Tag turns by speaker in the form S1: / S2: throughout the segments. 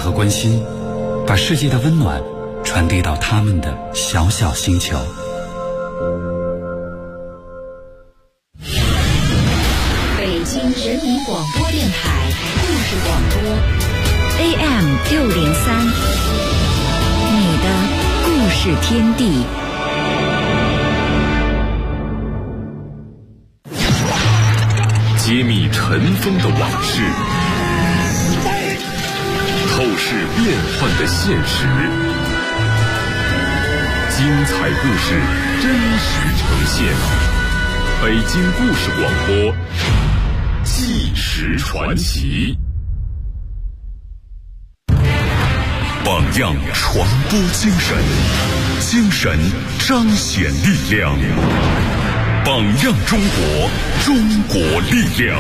S1: 和关心，把世界的温暖传递到他们的小小星球。
S2: 北京人民广播电台故事广播 AM603，你的故事天地。
S3: 揭秘尘封的往事，透视变幻的现实，精彩故事真实呈现。北京故事广播，纪实传奇。榜样传播精神，精神彰显力量。榜样中国，中国力量。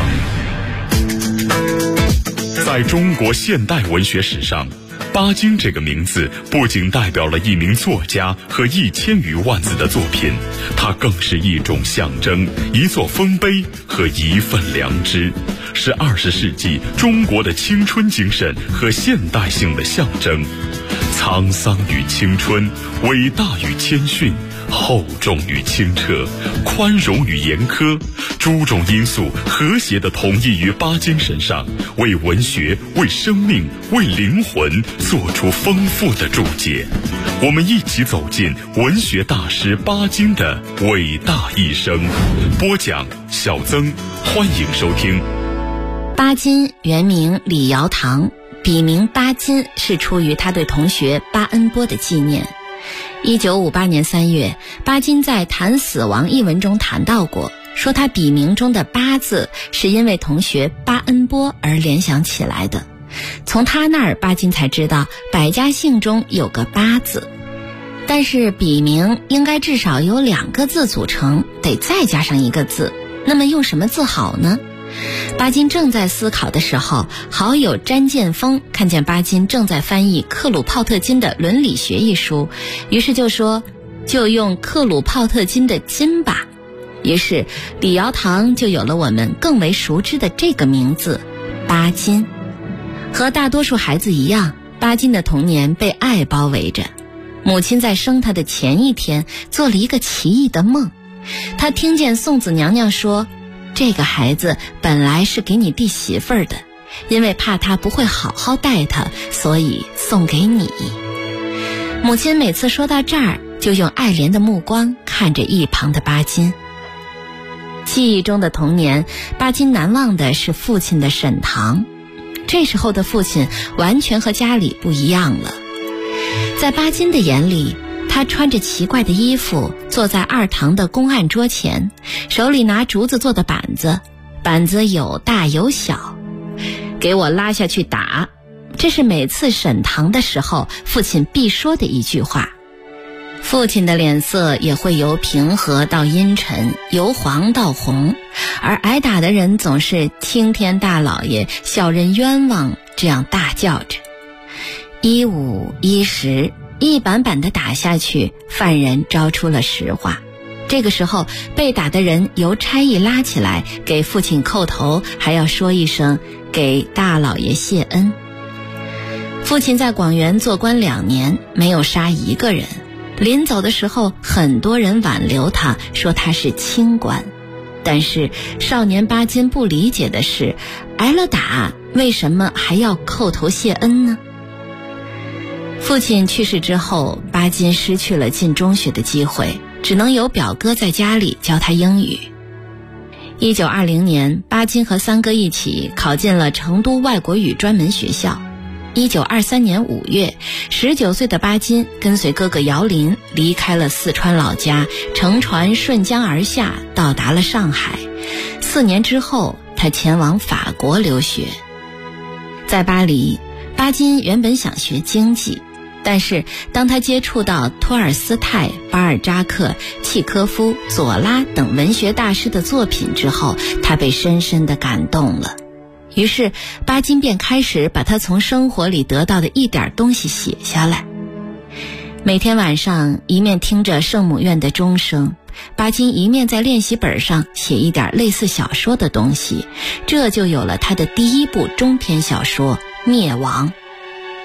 S3: 在中国现代文学史上，巴金这个名字不仅代表了一名作家和1000余万字的作品，它更是一种象征，一座丰碑和一份良知，是20世纪中国的青春精神和现代性的象征。沧桑与青春，伟大与谦逊，厚重与清澈，宽容与严苛，诸种因素和谐地统一于巴金身上，为文学、为生命、为灵魂做出丰富的注解。我们一起走进文学大师巴金的伟大一生。播讲小曾，欢迎收听。
S2: 巴金原名李尧棠，笔名巴金是出于他对同学巴恩波的纪念。1958年3月，巴金在谈死亡一文中谈到过，说他笔名中的巴字是因为同学巴恩波而联想起来的。从他那儿，巴金才知道百家姓中有个巴字，但是笔名应该至少由2个字组成，得再加上1个字，那么用什么字好呢？巴金正在思考的时候，好友詹建峰看见巴金正在翻译克鲁泡特金的《伦理学》一书，于是就说就用克鲁泡特金的金吧。于是李尧棠就有了我们更为熟知的这个名字巴金。和大多数孩子一样，巴金的童年被爱包围着。母亲在生他的前一天做了一个奇异的梦，他听见送子娘娘说，这个孩子本来是给你弟媳妇儿的，因为怕他不会好好待他，所以送给你。母亲每次说到这儿，就用爱怜的目光看着一旁的巴金。记忆中的童年，巴金难忘的是父亲的沈堂。这时候的父亲完全和家里不一样了。在巴金的眼里，他穿着奇怪的衣服，坐在2堂的公案桌前，手里拿竹子做的板子，板子有大有小，给我拉下去打。这是每次审堂的时候父亲必说的一句话。父亲的脸色也会由平和到阴沉，由黄到红，而挨打的人总是青天大老爷，小人冤枉，这样大叫着。1、5、1、10，一板板地打下去，犯人招出了实话。这个时候，被打的人由差役拉起来，给父亲叩头，还要说一声给大老爷谢恩。父亲在广元做官2年，没有杀1个人。临走的时候，很多人挽留他，说他是清官。但是少年巴金不理解的是，挨了打，为什么还要叩头谢恩呢？父亲去世之后，巴金失去了进中学的机会，只能由表哥在家里教他英语。1920年，巴金和3哥一起考进了成都外国语专门学校。1923年5月，19岁的巴金跟随哥哥姚林离开了四川老家，乘船顺江而下，到达了上海。4年之后，他前往法国留学。在巴黎，巴金原本想学经济，但是当他接触到托尔斯泰、巴尔扎克、契科夫、左拉等文学大师的作品之后，他被深深地感动了。于是巴金便开始把他从生活里得到的一点东西写下来。每天晚上，一面听着圣母院的钟声，巴金一面在练习本上写一点类似小说的东西，这就有了他的第1部中篇小说《灭亡》。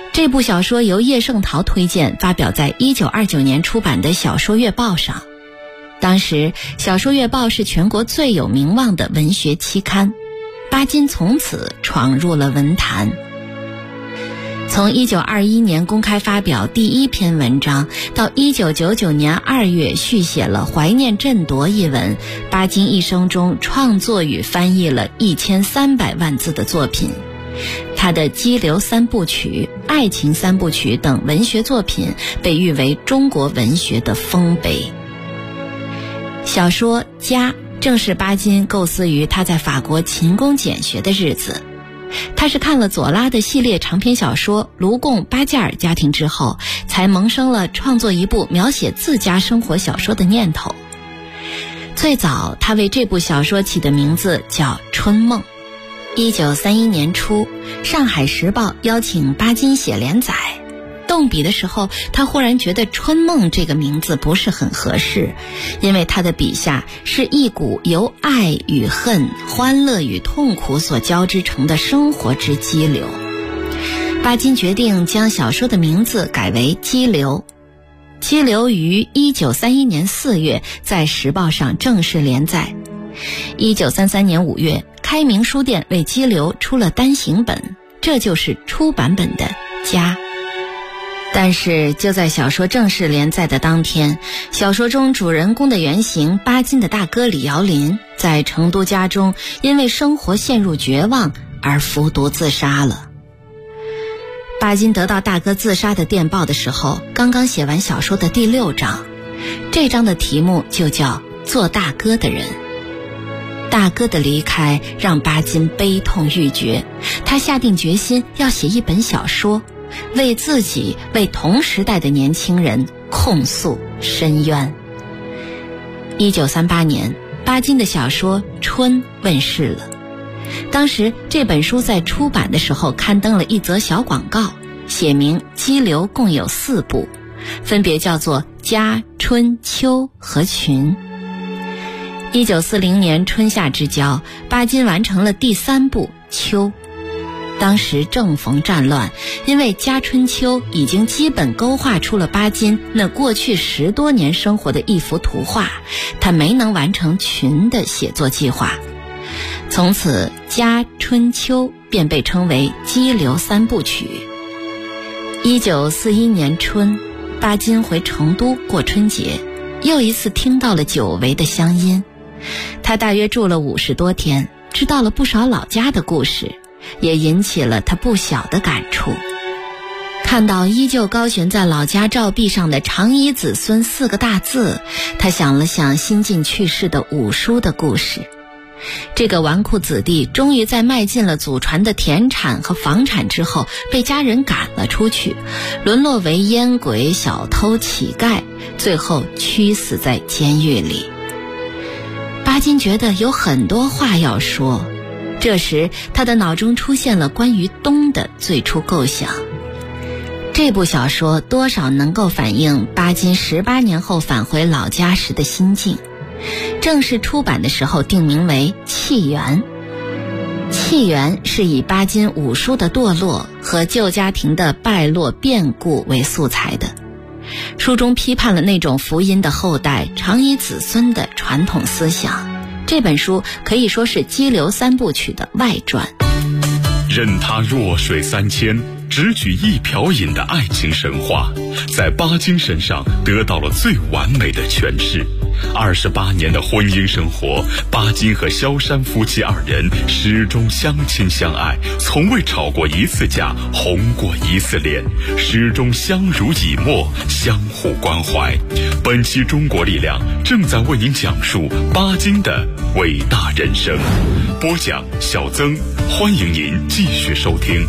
S2: 这部小说由叶圣陶推荐，发表在1929年出版的《小说月报》上。当时《小说月报》是全国最有名望的文学期刊，巴金从此闯入了文坛。从1921年公开发表第一篇文章，到1999年2月续写了《怀念振铎》一文，巴金一生中创作与翻译了1300万字的作品。他的《激流三部曲》《爱情三部曲》等文学作品被誉为中国文学的丰碑。小说《家》正是巴金构思于他在法国勤工俭学的日子。他是看了左拉的系列长篇小说《卢贡巴加尔家庭》之后，才萌生了创作一部描写自家生活小说的念头。最早他为这部小说起的名字叫《春梦》。1931年初，上海时报邀请巴金写连载。动笔的时候，他忽然觉得春梦这个名字不是很合适，因为他的笔下是一股由爱与恨、欢乐与痛苦所交织成的生活之激流。巴金决定将小说的名字改为激流。激流于1931年4月在时报上正式连载。1933年5月，开明书店为激流出了单行本，这就是初版本的家。但是就在小说正式连载的当天，小说中主人公的原型巴金的大哥李尧霖在成都家中因为生活陷入绝望而服毒自杀了。巴金得到大哥自杀的电报的时候，刚刚写完小说的第6章，这章的题目就叫做大哥的人。大哥的离开让巴金悲痛欲绝，他下定决心要写一本小说，为自己、为同时代的年轻人控诉申冤。1938年，巴金的小说《春》问世了。当时这本书在出版的时候刊登了一则小广告，写明激流共有4部，分别叫做家、春、秋和群。1940年春夏之交，巴金完成了第3部秋。当时正逢战乱，因为家春秋已经基本勾画出了巴金那过去10多年生活的一幅图画，他没能完成群的写作计划。从此家春秋便被称为激流3部曲。1941年春，巴金回成都过春节，又一次听到了久违的乡音。他大约住了50多天，知道了不少老家的故事，也引起了他不小的感触。看到依旧高悬在老家照壁上的长衣子孙4个大字，他想了想新近去世的五叔的故事。这个纨绔子弟终于在卖尽了祖传的田产和房产之后，被家人赶了出去，沦落为烟鬼、小偷、乞丐，最后屈死在监狱里。巴金觉得有很多话要说，这时他的脑中出现了关于冬的最初构想。这部小说多少能够反映巴金18年后返回老家时的心境。正式出版的时候定名为《契缘》。契缘是以巴金五叔的堕落和旧家庭的败落变故为素材的。书中批判了那种福音的后代长以子孙的传统思想。这本书可以说是激流3部曲的外传。
S3: 任他弱水3千，只取一瓢饮的爱情神话，在巴金身上得到了最完美的诠释。28年的婚姻生活，巴金和萧山夫妻2人始终相亲相爱，从未吵过一次架，红过一次脸，始终相濡以沫，相互关怀。本期中国力量正在为您讲述巴金的伟大人生。播讲小曾，欢迎您继续收听。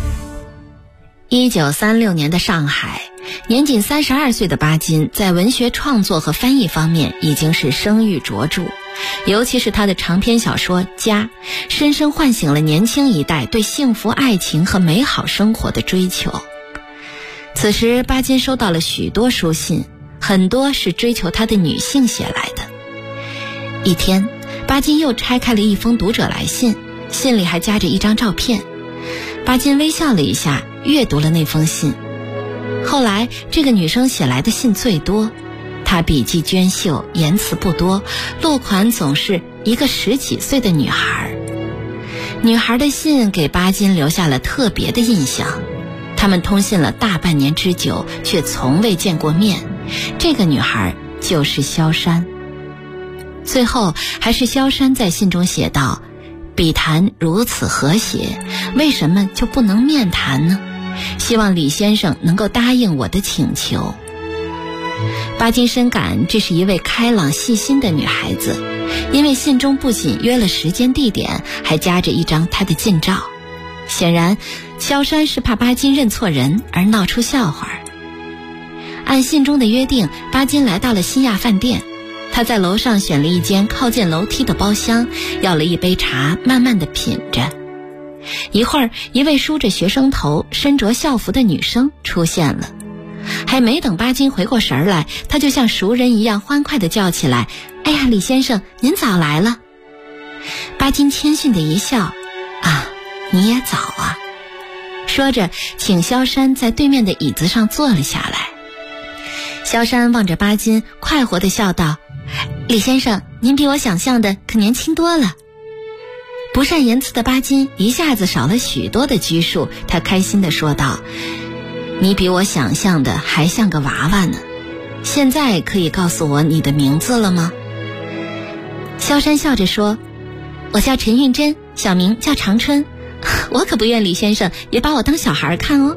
S2: 1936年的上海，年仅32岁的巴金在文学创作和翻译方面已经是声誉卓著，尤其是他的长篇小说《家》，深深唤醒了年轻一代对幸福爱情和美好生活的追求。此时巴金收到了许多书信，很多是追求他的女性写来的。一天，巴金又拆开了一封读者来信，信里还夹着一张照片。巴金微笑了一下，阅读了那封信， 后来这个女生写来的信最多，她笔迹娟秀，言辞不多，落款总是一个10几岁的女孩。女孩的信给巴金留下了特别的印象，他们通信了大半年之久，却从未见过面。这个女孩就是萧珊。最后还是萧珊在信中写道：笔谈如此和谐，为什么就不能面谈呢？希望李先生能够答应我的请求。巴金深感这是一位开朗细心的女孩子，因为信中不仅约了时间地点，还夹着一张她的近照。显然萧珊是怕巴金认错人而闹出笑话。按信中的约定，巴金来到了新亚饭店，他在楼上选了一间靠近楼梯的包厢，要了一杯茶，慢慢地品着。一会儿，一位梳着学生头、身着校服的女生出现了。还没等巴金回过神来，他就像熟人一样欢快地叫起来：哎呀，李先生，您早来了。巴金谦逊地一笑：啊，你也早啊。说着请萧珊在对面的椅子上坐了下来。萧珊望着巴金，快活地笑道：李先生，您比我想象的可年轻多了。不善言辞的巴金一下子少了许多的拘束，他开心地说道：你比我想象的还像个娃娃呢。现在可以告诉我你的名字了吗？萧珊笑着说：我叫陈运珍，小名叫长春。我可不愿李先生也把我当小孩看哦。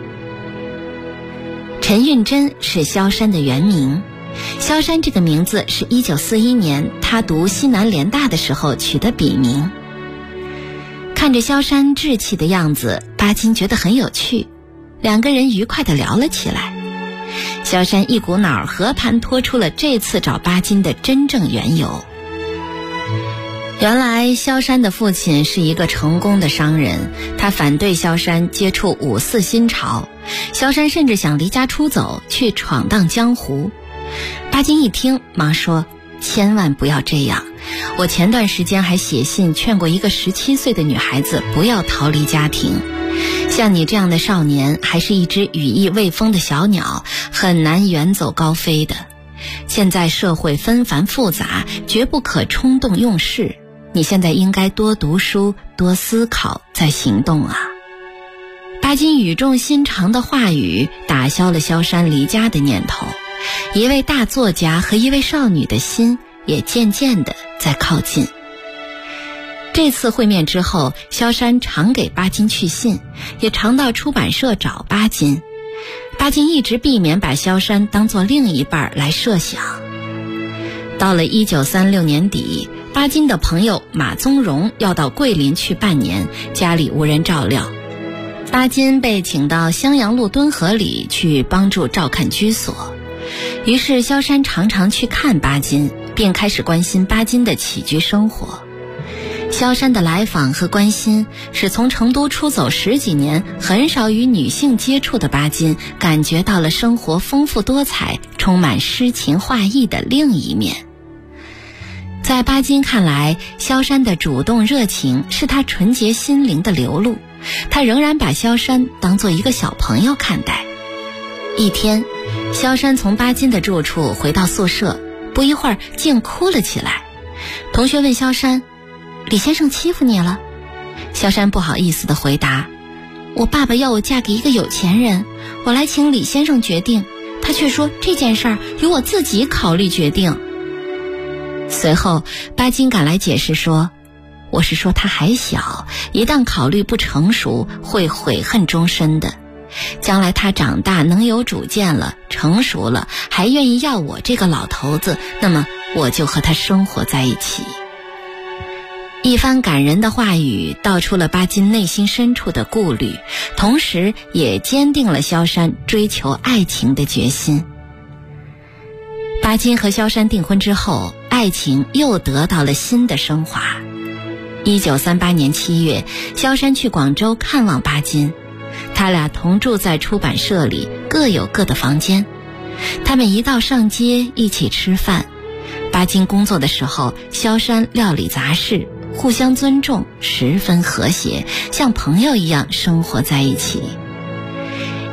S2: 陈运珍是萧珊的原名，萧珊这个名字是1941年她读西南联大的时候取的笔名。看着萧珊稚气的样子，巴金觉得很有趣，两个人愉快地聊了起来。萧珊一股脑和盘托出了这次找巴金的真正缘由。原来萧珊的父亲是一个成功的商人，他反对萧珊接触五四新潮，萧珊甚至想离家出走去闯荡江湖。巴金一听忙说：千万不要这样，我前段时间还写信劝过一个17岁的女孩子不要逃离家庭。像你这样的少年还是一只羽翼未丰的小鸟，很难远走高飞的。现在社会纷繁复杂，绝不可冲动用事，你现在应该多读书，多思考，再行动啊。巴金语重心长的话语打消了萧珊离家的念头，一位大作家和一位少女的心也渐渐地在靠近。这次会面之后，萧珊常给巴金去信，也常到出版社找巴金。巴金一直避免把萧珊当作另一半来设想。到了1936年底，巴金的朋友马宗荣要到桂林去半年，家里无人照料。巴金被请到襄阳路敦和里去帮助照看居所。于是萧珊常常去看巴金，并开始关心巴金的起居生活。萧珊的来访和关心使从成都出走10几年很少与女性接触的巴金感觉到了生活丰富多彩，充满诗情画意的另一面。在巴金看来，萧珊的主动热情是他纯洁心灵的流露，他仍然把萧珊当作一个小朋友看待。一天，萧珊从巴金的住处回到宿舍，不一会儿竟哭了起来。同学问萧珊：李先生欺负你了？萧珊不好意思地回答：我爸爸要我嫁给一个有钱人，我来请李先生决定，他却说这件事儿由我自己考虑决定。随后巴金赶来解释说：我是说他还小，一旦考虑不成熟，会悔恨终身的。将来他长大能有主见了，成熟了，还愿意要我这个老头子，那么我就和他生活在一起。一番感人的话语道出了巴金内心深处的顾虑，同时也坚定了萧珊追求爱情的决心。巴金和萧珊订婚之后，爱情又得到了新的升华。1938年7月，萧珊去广州看望巴金，他俩同住在出版社里，各有各的房间。他们一道上街一起吃饭，巴金工作的时候，萧珊料理杂事，互相尊重，十分和谐，像朋友一样生活在一起。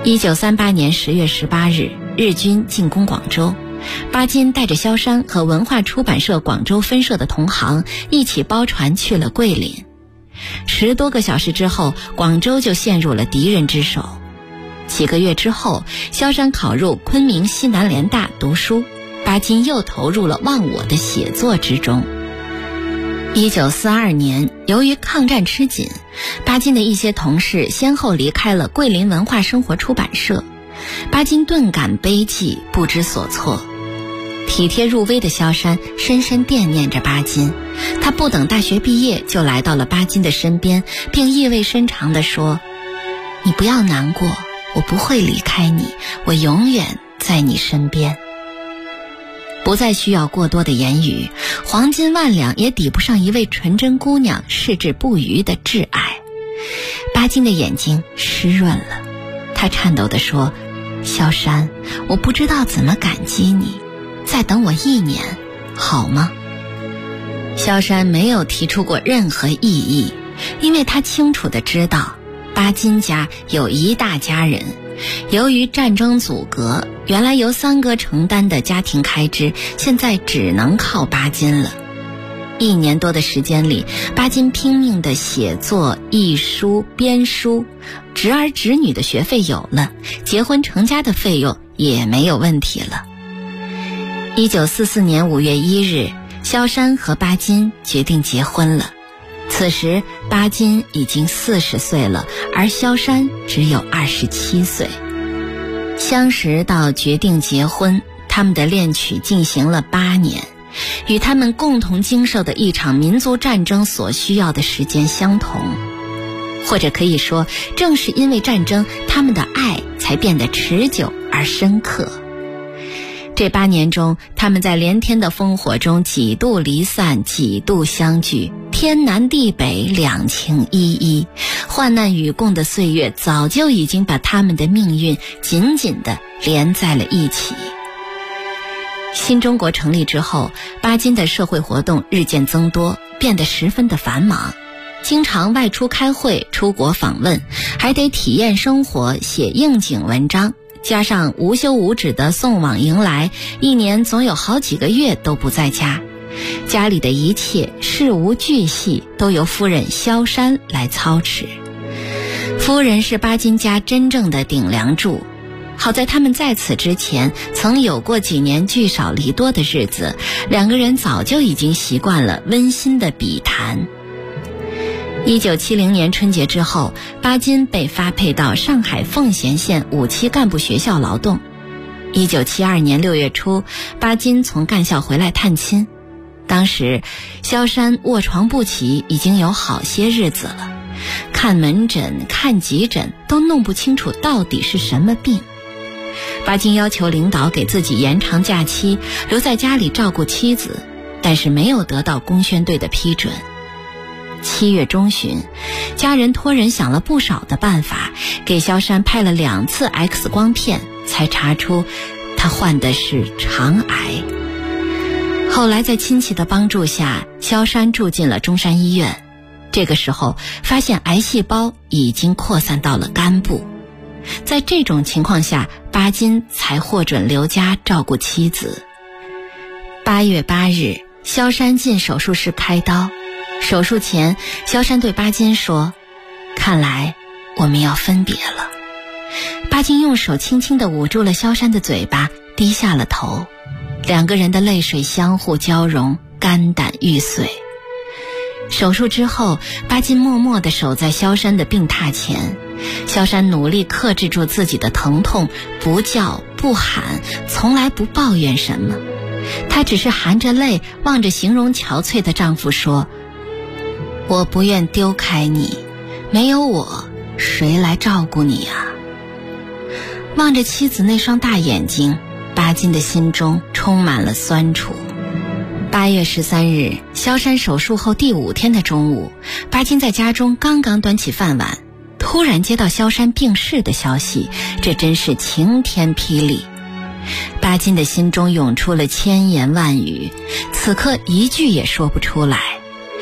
S2: 1938年10月18日，日军进攻广州，巴金带着萧山和文化出版社广州分社的同行一起包船去了桂林。10多个小时之后，广州就陷入了敌人之手。几个月之后，萧山考入昆明西南联大读书，巴金又投入了忘我的写作之中。1942年，由于抗战吃紧，巴金的一些同事先后离开了桂林文化生活出版社，巴金顿感悲寂，不知所措。体贴入微的萧山深深惦念着巴金，他不等大学毕业就来到了巴金的身边，并意味深长地说：你不要难过，我不会离开你，我永远在你身边。不再需要过多的言语，黄金万两也抵不上一位纯真姑娘矢志不渝的挚爱。巴金的眼睛湿润了，他颤抖地说：萧山，我不知道怎么感激你，再等我1年好吗？萧山没有提出过任何异议，因为他清楚地知道巴金家有一大家人，由于战争阻隔，原来由三哥承担的家庭开支现在只能靠巴金了。1年多的时间里，巴金拼命的写作、译书、编书，侄儿侄女的学费有了，结婚成家的费用也没有问题了。1944年5月1日，萧山和巴金决定结婚了。此时巴金已经40岁了，而萧山只有27岁。相识到决定结婚，他们的恋曲进行了8年，与他们共同经受的一场民族战争所需要的时间相同。或者可以说，正是因为战争，他们的爱才变得持久而深刻。这8年中，他们在连天的烽火中几度离散，几度相聚，天南地北，两情依依。患难与共的岁月早就已经把他们的命运紧紧地连在了一起。新中国成立之后，巴金的社会活动日渐增多，变得十分的繁忙，经常外出开会、出国访问，还得体验生活、写应景文章，加上无休无止的送往迎来，1年总有好几个月都不在家。家里的一切事无巨细都由夫人萧山来操持。夫人是巴金家真正的顶梁柱，好在他们在此之前曾有过几年聚少离多的日子，两个人早就已经习惯了温馨的笔谈。1970年春节之后，巴金被发配到上海奉贤县5期干部学校劳动。1972年6月初，巴金从干校回来探亲。当时萧山卧床不起已经有好些日子了，看门诊、看急诊都弄不清楚到底是什么病。巴金要求领导给自己延长假期，留在家里照顾妻子，但是没有得到工宣队的批准。7月中旬，家人托人想了不少的办法，给萧山拍了2次 X 光片，才查出他患的是肠癌。后来在亲戚的帮助下，萧山住进了中山医院。这个时候发现癌细胞已经扩散到了肝部。在这种情况下，巴金才获准留家照顾妻子。8月8日，萧山进手术室开刀。手术前，萧山对巴金说：看来我们要分别了。巴金用手轻轻地捂住了萧山的嘴巴，低下了头。2个人的泪水相互交融，肝胆欲碎。手术之后，巴金默默地守在萧山的病榻前。萧山努力克制住自己的疼痛，不叫不喊，从来不抱怨什么。她只是含着泪望着形容憔悴的丈夫说：我不愿丢开你，没有我谁来照顾你啊？望着妻子那双大眼睛，巴金的心中充满了酸楚。8月13日，萧山手术后第5天的中午，巴金在家中刚刚端起饭碗，突然接到萧山病逝的消息，这真是晴天霹雳。巴金的心中涌出了千言万语，此刻一句也说不出来。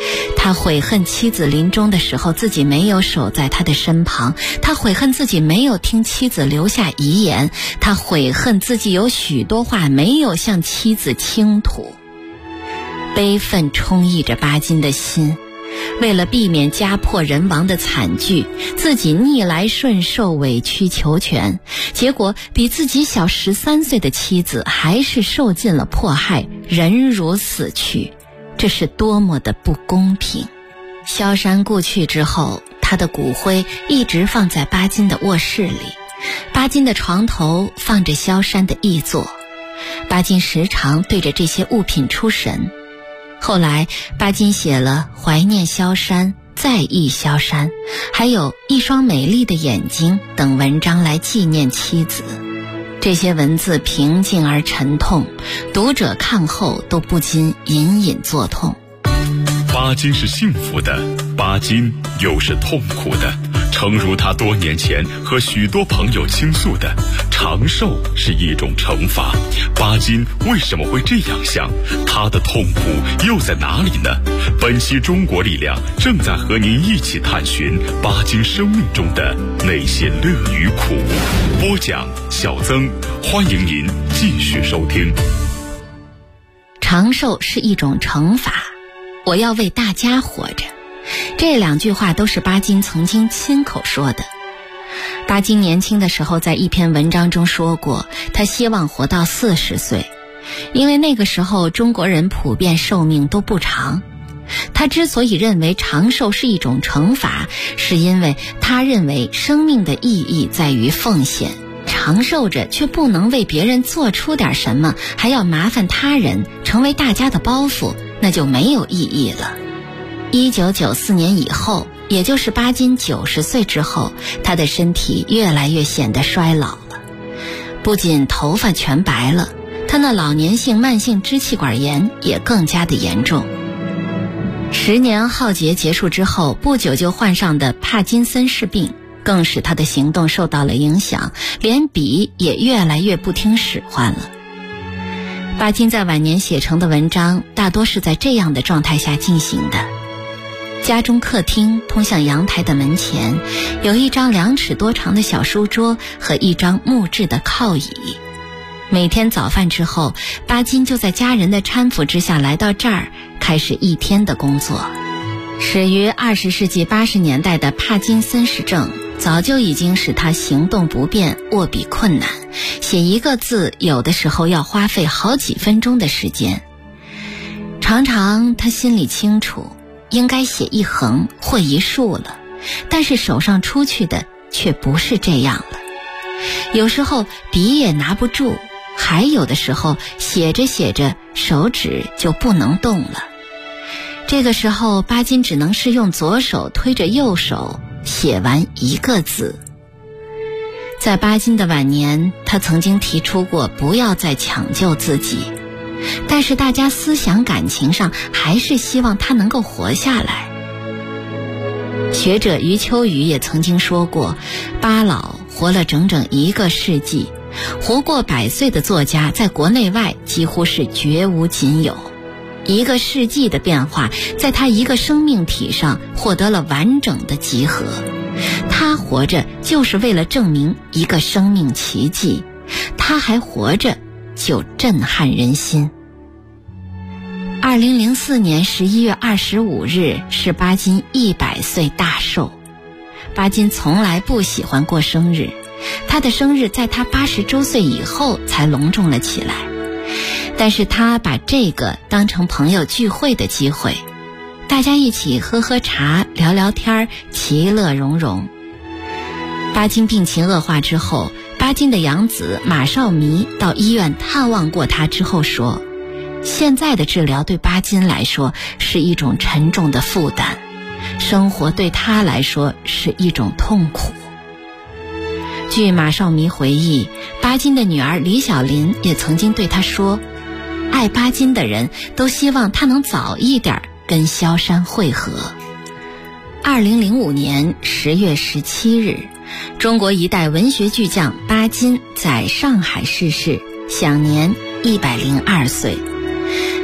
S2: 他悔恨妻子临终的时候自己没有守在他的身旁，他悔恨自己没有听妻子留下遗言，他悔恨自己有许多话没有向妻子倾吐。悲愤充溢着巴金的心，为了避免家破人亡的惨剧，自己逆来顺受，委曲求全，结果比自己小13岁的妻子还是受尽了迫害，人如死去，这是多么的不公平。萧山故去之后，他的骨灰一直放在巴金的卧室里，巴金的床头放着萧山的遗作，巴金时常对着这些物品出神。后来巴金写了《怀念萧山》、再忆萧山，还有一双美丽的眼睛等文章来纪念妻子。这些文字平静而沉痛，读者看后都不禁隐隐作痛。
S3: 巴金是幸福的，巴金又是痛苦的。诚如他多年前和许多朋友倾诉的，长寿是一种惩罚。巴金为什么会这样想？他的痛苦又在哪里呢？本期中国力量正在和您一起探寻巴金生命中的那些乐与苦。播讲小曾，欢迎您继续收听。
S2: 长寿是一种惩罚，我要为大家活着。这2句话都是巴金曾经亲口说的。巴金年轻的时候在一篇文章中说过，他希望活到40岁，因为那个时候中国人普遍寿命都不长。他之所以认为长寿是一种惩罚，是因为他认为生命的意义在于奉献，长寿着却不能为别人做出点什么，还要麻烦他人，成为大家的包袱，那就没有意义了。1994年以后，也就是巴金90岁之后，他的身体越来越显得衰老了。不仅头发全白了，他那老年性慢性支气管炎也更加的严重。10年浩劫结束之后，不久就患上的帕金森氏病，更使他的行动受到了影响，连笔也越来越不听使唤了。巴金在晚年写成的文章，大多是在这样的状态下进行的。家中客厅通向阳台的门前，有一张2尺多长的小书桌和一张木质的靠椅。每天早饭之后，巴金就在家人的搀扶之下来到这儿，开始一天的工作。始于20世纪80年代的帕金森氏症，早就已经使他行动不便，握笔困难，写一个字有的时候要花费好几分钟的时间。常常他心里清楚应该写1横或1竖了，但是手上出去的却不是这样了。有时候笔也拿不住，还有的时候写着写着手指就不能动了。这个时候巴金只能是用左手推着右手写完1个字。在巴金的晚年，他曾经提出过不要再抢救自己，但是大家思想感情上还是希望他能够活下来。学者余秋雨也曾经说过，巴老活了整整1个世纪，活过100岁的作家在国内外几乎是绝无仅有。1个世纪的变化，在他一个生命体上获得了完整的集合。他活着就是为了证明一个生命奇迹，他还活着就震撼人心。2004年11月25日是巴金100岁大寿。巴金从来不喜欢过生日，他的生日在他80周岁以后才隆重了起来。但是他把这个当成朋友聚会的机会，大家一起喝喝茶，聊聊天，其乐融融。巴金病情恶化之后，巴金的养子马绍弥到医院探望过他之后说，现在的治疗对巴金来说是一种沉重的负担，生活对他来说是一种痛苦。据马绍弥回忆，巴金的女儿李小林也曾经对他说，爱巴金的人都希望他能早一点跟萧山会合。2005年10月17日，中国一代文学巨匠巴金在上海逝世，享年102岁。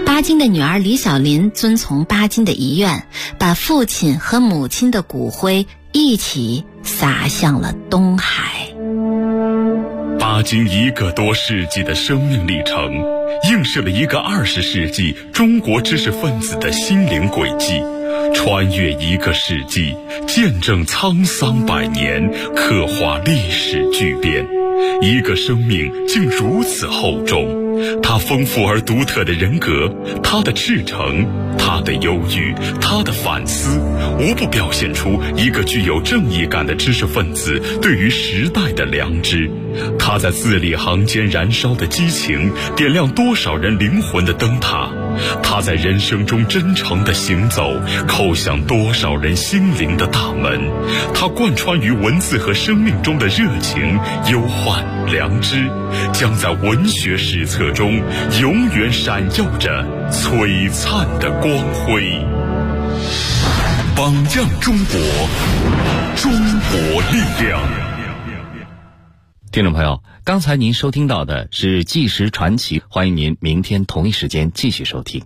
S2: 巴金的女儿李小林遵从巴金的遗愿，把父亲和母亲的骨灰一起撒向了东海。
S3: 巴金1个多世纪的生命历程，映射了一个20世纪中国知识分子的心灵轨迹，穿越1个世纪，见证沧桑100年，刻画历史巨变。一个生命竟如此厚重，他丰富而独特的人格，他的赤诚，他的忧郁，他的反思，无不表现出一个具有正义感的知识分子对于时代的良知。他在字里行间燃烧的激情，点亮多少人灵魂的灯塔；他在人生中真诚的行走，叩响多少人心灵的大门。他贯穿于文字和生命中的热情、忧患、良知，将在文学史册中永远闪耀着璀璨的光辉。榜样中国，中国力量。
S4: 听众朋友，刚才您收听到的是《纪实传奇》，欢迎您明天同一时间继续收听。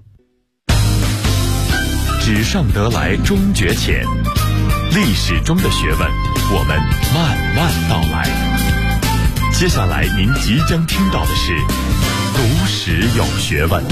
S3: 纸上得来终觉浅，历史中的学问，我们慢慢道来。接下来您即将听到的是读史有学问。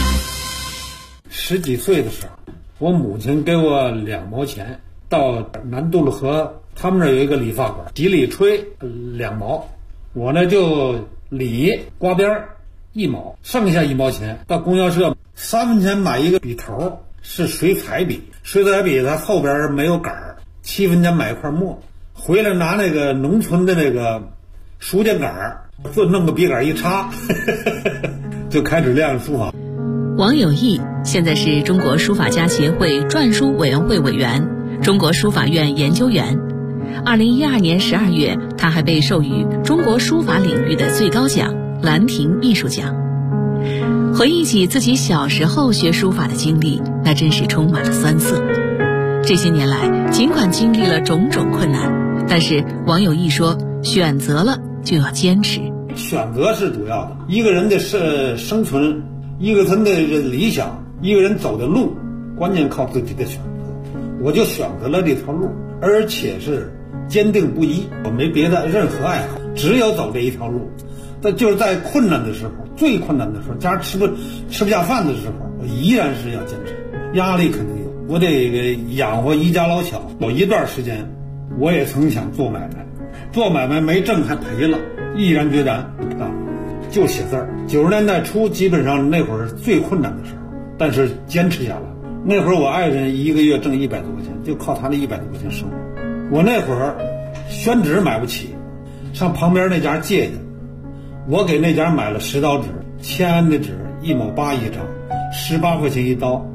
S5: 10几岁的时候，我母亲给我2毛钱，到南渡路河，他们那有一个理发馆，几里吹2毛，我呢就理刮边1毛，剩下1毛钱到供销社3分钱买一个笔头，是水彩笔，水彩笔它后边没有杆，7分钱买一块墨，回来拿那个农村的那个书架杆，就弄个笔杆一插就开始练书法。
S2: 王有义现在是中国书法家协会篆书委员会委员、中国书法院研究员。2012年12月，他还被授予中国书法领域的最高奖兰亭艺术奖。回忆起自己小时候学书法的经历，那真是充满了酸涩。这些年来，尽管经历了种种困难，但是王有义说，选择了就要坚持。
S5: 选择是主要的，一个人的生存，一个人的理想，一个人走的路，关键靠自己的选择。我就选择了这条路，而且是坚定不移，我没别的任何爱好，只有走这一条路。但就是在困难的时候，最困难的时候，家吃不下饭的时候，我依然是要坚持。压力肯定有，我这个养活一家老小，有一段时间我也曾想做买卖，做买卖没挣还赔了，毅然决然就写字儿。90年代初，基本上那会儿最困难的时候，但是坚持下来。那会儿我爱人1个月挣100多块钱，就靠他那100多块钱生活。我那会儿宣纸买不起，上旁边那家借去，我给那家买了10刀纸，签的纸1毛8一张，18块钱一刀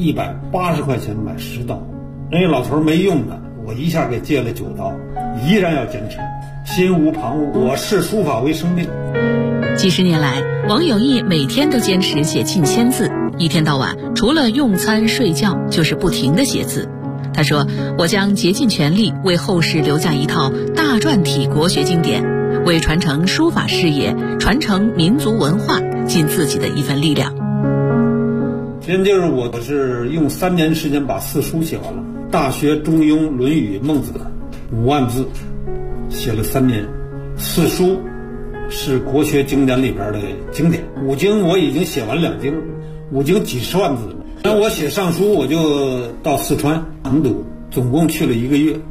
S5: ，180块钱买10刀。人家老头没用的，我一下给借了9刀，依然要坚持，心无旁骛，我视书法为生命。
S2: 几十年来，王有义每天都坚持写近1000字，一天到晚除了用餐睡觉就是不停地写字。他说，我将竭尽全力为后世留下一套大篆体国学经典，为传承书法事业、传承民族文化尽自己的一份力量。
S5: 现在就是我是用3年时间把4书写完了，《大学》《中庸》《论语》《孟子》5万字，写了3年。4书是国学经典里边的经典，5经我已经写完2经，5经几十万字了。那我写上书，我就到四川成都，总共去了1个月。